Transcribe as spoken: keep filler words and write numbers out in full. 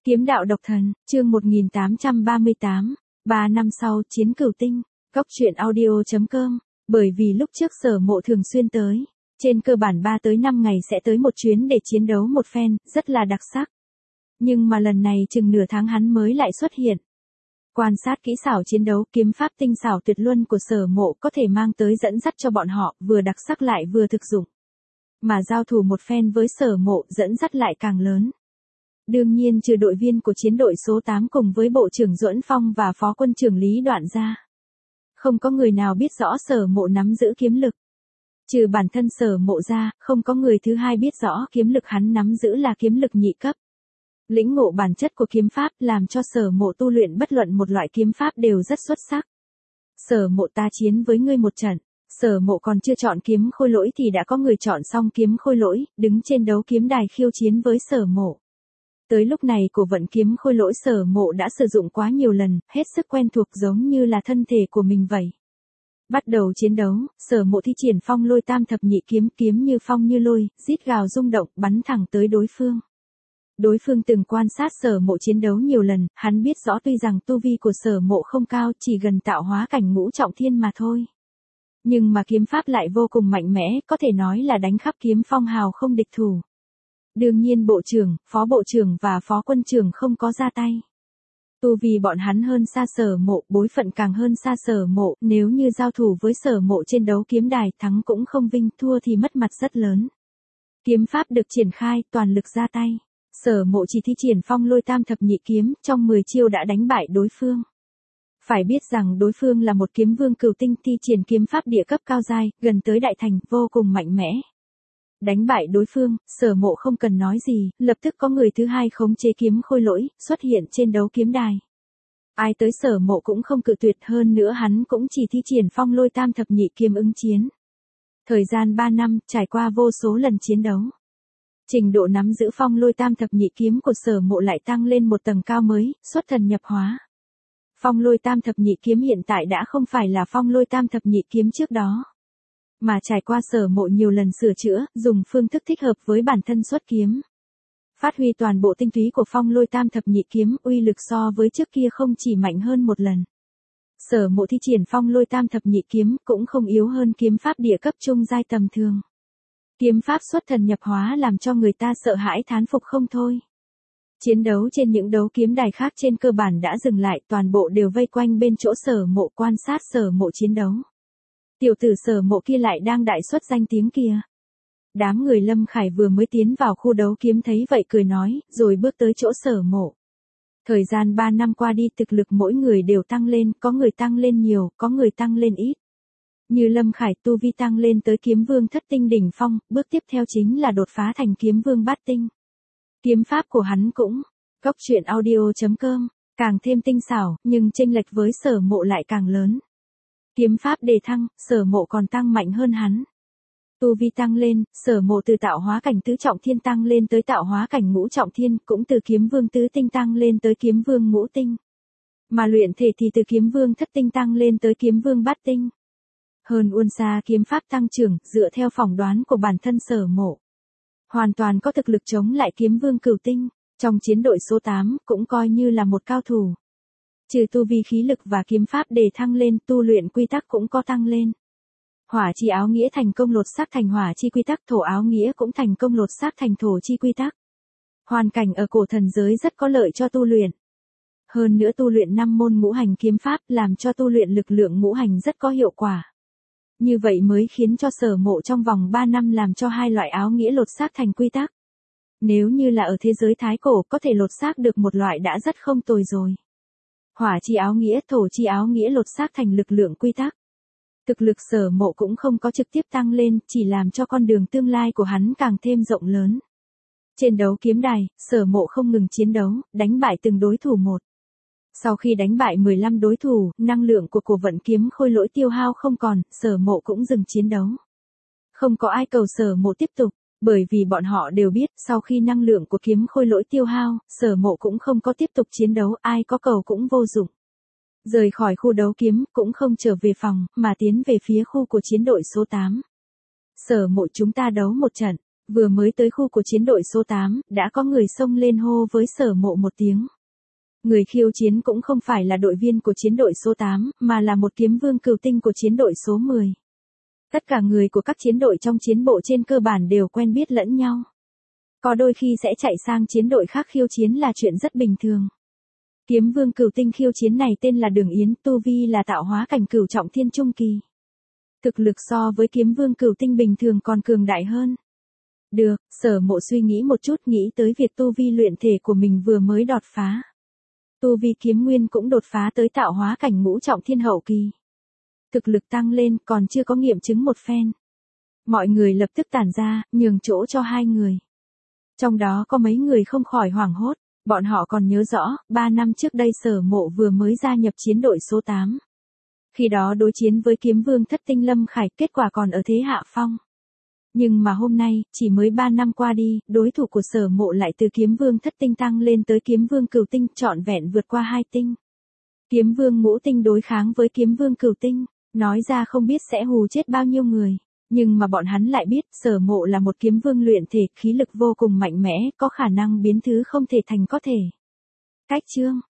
Kiếm đạo độc thần, chương một nghìn tám trăm ba mươi tám, ba năm sau, chiến cửu tinh, Cốc truyện audio chấm com, bởi vì lúc trước Sở Mộ thường xuyên tới, trên cơ bản ba tới năm ngày sẽ tới một chuyến để chiến đấu một phen, rất là đặc sắc. Nhưng mà lần này chừng nửa tháng hắn mới lại xuất hiện. Quan sát kỹ xảo chiến đấu, kiếm pháp tinh xảo tuyệt luân của Sở Mộ có thể mang tới dẫn dắt cho bọn họ, vừa đặc sắc lại vừa thực dụng. Mà giao thủ một phen với Sở Mộ dẫn dắt lại càng lớn. Đương nhiên trừ đội viên của chiến đội số tám cùng với Bộ trưởng Duẫn Phong và Phó quân trưởng Lý Đoạn ra. Không có người nào biết rõ Sở Mộ nắm giữ kiếm lực. Trừ bản thân Sở Mộ ra, không có người thứ hai biết rõ kiếm lực hắn nắm giữ là kiếm lực nhị cấp. Lĩnh ngộ bản chất của kiếm pháp làm cho Sở Mộ tu luyện bất luận một loại kiếm pháp đều rất xuất sắc. Sở Mộ ta chiến với ngươi một trận. Sở Mộ còn chưa chọn kiếm khôi lỗi thì đã có người chọn xong kiếm khôi lỗi, đứng trên đấu kiếm đài khiêu chiến với Sở Mộ. Tới lúc này cổ vận kiếm khôi lỗi Sở Mộ đã sử dụng quá nhiều lần, hết sức quen thuộc giống như là thân thể của mình vậy. Bắt đầu chiến đấu, Sở Mộ thi triển phong lôi tam thập nhị kiếm, kiếm như phong như lôi, rít gào rung động, bắn thẳng tới đối phương. Đối phương từng quan sát Sở Mộ chiến đấu nhiều lần, hắn biết rõ tuy rằng tu vi của Sở Mộ không cao, chỉ gần tạo hóa cảnh ngũ trọng thiên mà thôi. Nhưng mà kiếm pháp lại vô cùng mạnh mẽ, có thể nói là đánh khắp kiếm phong hào không địch thủ. Đương nhiên bộ trưởng, phó bộ trưởng và phó quân trưởng không có ra tay. Tu vì bọn hắn hơn xa Sở Mộ, bối phận càng hơn xa Sở Mộ, nếu như giao thủ với Sở Mộ trên đấu kiếm đài, thắng cũng không vinh, thua thì mất mặt rất lớn. Kiếm pháp được triển khai, toàn lực ra tay. Sở Mộ chỉ thi triển phong lôi tam thập nhị kiếm, trong mười chiêu đã đánh bại đối phương. Phải biết rằng đối phương là một kiếm vương cửu tinh, thi triển kiếm pháp địa cấp cao giai, gần tới đại thành, vô cùng mạnh mẽ. Đánh bại đối phương, Sở Mộ không cần nói gì, lập tức có người thứ hai khống chế kiếm khôi lỗi, xuất hiện trên đấu kiếm đài. Ai tới Sở Mộ cũng không cự tuyệt, hơn nữa hắn cũng chỉ thi triển phong lôi tam thập nhị kiếm ứng chiến. Thời gian ba năm, trải qua vô số lần chiến đấu. Trình độ nắm giữ phong lôi tam thập nhị kiếm của Sở Mộ lại tăng lên một tầng cao mới, xuất thần nhập hóa. Phong lôi tam thập nhị kiếm hiện tại đã không phải là phong lôi tam thập nhị kiếm trước đó. Mà trải qua Sở Mộ nhiều lần sửa chữa, dùng phương thức thích hợp với bản thân xuất kiếm. Phát huy toàn bộ tinh túy của phong lôi tam thập nhị kiếm, uy lực so với trước kia không chỉ mạnh hơn một lần. Sở Mộ thi triển phong lôi tam thập nhị kiếm cũng không yếu hơn kiếm pháp địa cấp trung giai tầm thường. Kiếm pháp xuất thần nhập hóa làm cho người ta sợ hãi thán phục không thôi. Chiến đấu trên những đấu kiếm đài khác trên cơ bản đã dừng lại, toàn bộ đều vây quanh bên chỗ Sở Mộ quan sát Sở Mộ chiến đấu. Tiểu tử Sở Mộ kia lại đang đại xuất danh tiếng kìa. Đám người Lâm Khải vừa mới tiến vào khu đấu kiếm thấy vậy cười nói, rồi bước tới chỗ Sở Mộ. Thời gian ba năm qua đi, thực lực mỗi người đều tăng lên, có người tăng lên nhiều, có người tăng lên ít. Như Lâm Khải tu vi tăng lên tới kiếm vương thất tinh đỉnh phong, bước tiếp theo chính là đột phá thành kiếm vương bát tinh. Kiếm pháp của hắn cũng, Cốc truyện audio chấm com, càng thêm tinh xảo, nhưng chênh lệch với Sở Mộ lại càng lớn. Kiếm pháp đề thăng, Sở Mộ còn tăng mạnh hơn hắn. Tu vi tăng lên, Sở Mộ từ tạo hóa cảnh tứ trọng thiên tăng lên tới tạo hóa cảnh ngũ trọng thiên, cũng từ kiếm vương tứ tinh tăng lên tới kiếm vương ngũ tinh. Mà luyện thể thì từ kiếm vương thất tinh tăng lên tới kiếm vương bát tinh. Hơn uôn xa kiếm pháp tăng trưởng, dựa theo phỏng đoán của bản thân Sở Mộ. Hoàn toàn có thực lực chống lại kiếm vương cửu tinh, trong chiến đội số tám cũng coi như là một cao thủ. Trừ tu vi khí lực và kiếm pháp đề thăng lên, tu luyện quy tắc cũng có tăng lên. Hỏa chi áo nghĩa thành công lột xác thành hỏa chi quy tắc, thổ áo nghĩa cũng thành công lột xác thành thổ chi quy tắc. Hoàn cảnh ở cổ thần giới rất có lợi cho tu luyện. Hơn nữa tu luyện năm môn ngũ hành kiếm pháp làm cho tu luyện lực lượng ngũ hành rất có hiệu quả. Như vậy mới khiến cho Sở Mộ trong vòng ba năm làm cho hai loại áo nghĩa lột xác thành quy tắc. Nếu như là ở thế giới thái cổ có thể lột xác được một loại đã rất không tồi rồi. Hỏa chi áo nghĩa, thổ chi áo nghĩa lột xác thành lực lượng quy tắc. Thực lực Sở Mộ cũng không có trực tiếp tăng lên, chỉ làm cho con đường tương lai của hắn càng thêm rộng lớn. Trên đấu kiếm đài, Sở Mộ không ngừng chiến đấu, đánh bại từng đối thủ một. Sau khi đánh bại mười lăm đối thủ, năng lượng của cổ vận kiếm khôi lỗi tiêu hao không còn, Sở Mộ cũng dừng chiến đấu. Không có ai cầu Sở Mộ tiếp tục, bởi vì bọn họ đều biết, sau khi năng lượng của kiếm khôi lỗi tiêu hao, Sở Mộ cũng không có tiếp tục chiến đấu, ai có cầu cũng vô dụng. Rời khỏi khu đấu kiếm, cũng không trở về phòng, mà tiến về phía khu của chiến đội số tám. Sở Mộ chúng ta đấu một trận, Vừa mới tới khu của chiến đội số tám, đã có người xông lên hô với Sở Mộ một tiếng. Người khiêu chiến cũng không phải là đội viên của chiến đội số tám, mà là một kiếm vương cửu tinh của chiến đội số mười. Tất cả người của các chiến đội trong chiến bộ trên cơ bản đều quen biết lẫn nhau. Có đôi khi sẽ chạy sang chiến đội khác khiêu chiến là chuyện rất bình thường. Kiếm vương cửu tinh khiêu chiến này tên là Đường Yến, tu vi là tạo hóa cảnh cửu trọng thiên trung kỳ. Thực lực so với kiếm vương cửu tinh bình thường còn cường đại hơn. Được, Sở Mộ suy nghĩ một chút, nghĩ tới việc tu vi luyện thể của mình vừa mới đột phá. Tu vi kiếm nguyên cũng đột phá tới tạo hóa cảnh ngũ trọng thiên hậu kỳ. Thực lực tăng lên, còn chưa có nghiệm chứng một phen. Mọi người lập tức tản ra, nhường chỗ cho hai người. Trong đó có mấy người không khỏi hoảng hốt, bọn họ còn nhớ rõ, ba năm trước đây Sở Mộ vừa mới gia nhập chiến đội số tám. Khi đó đối chiến với kiếm vương thất tinh Lâm Khải, kết quả còn ở thế hạ phong. Nhưng mà hôm nay, chỉ mới ba năm qua đi, đối thủ của Sở Mộ lại từ kiếm vương thất tinh tăng lên tới kiếm vương cửu tinh, trọn vẹn vượt qua hai tinh. Kiếm vương ngũ tinh đối kháng với kiếm vương cửu tinh, nói ra không biết sẽ hù chết bao nhiêu người. Nhưng mà bọn hắn lại biết, Sở Mộ là một kiếm vương luyện thể, khí lực vô cùng mạnh mẽ, có khả năng biến thứ không thể thành có thể. Cách chương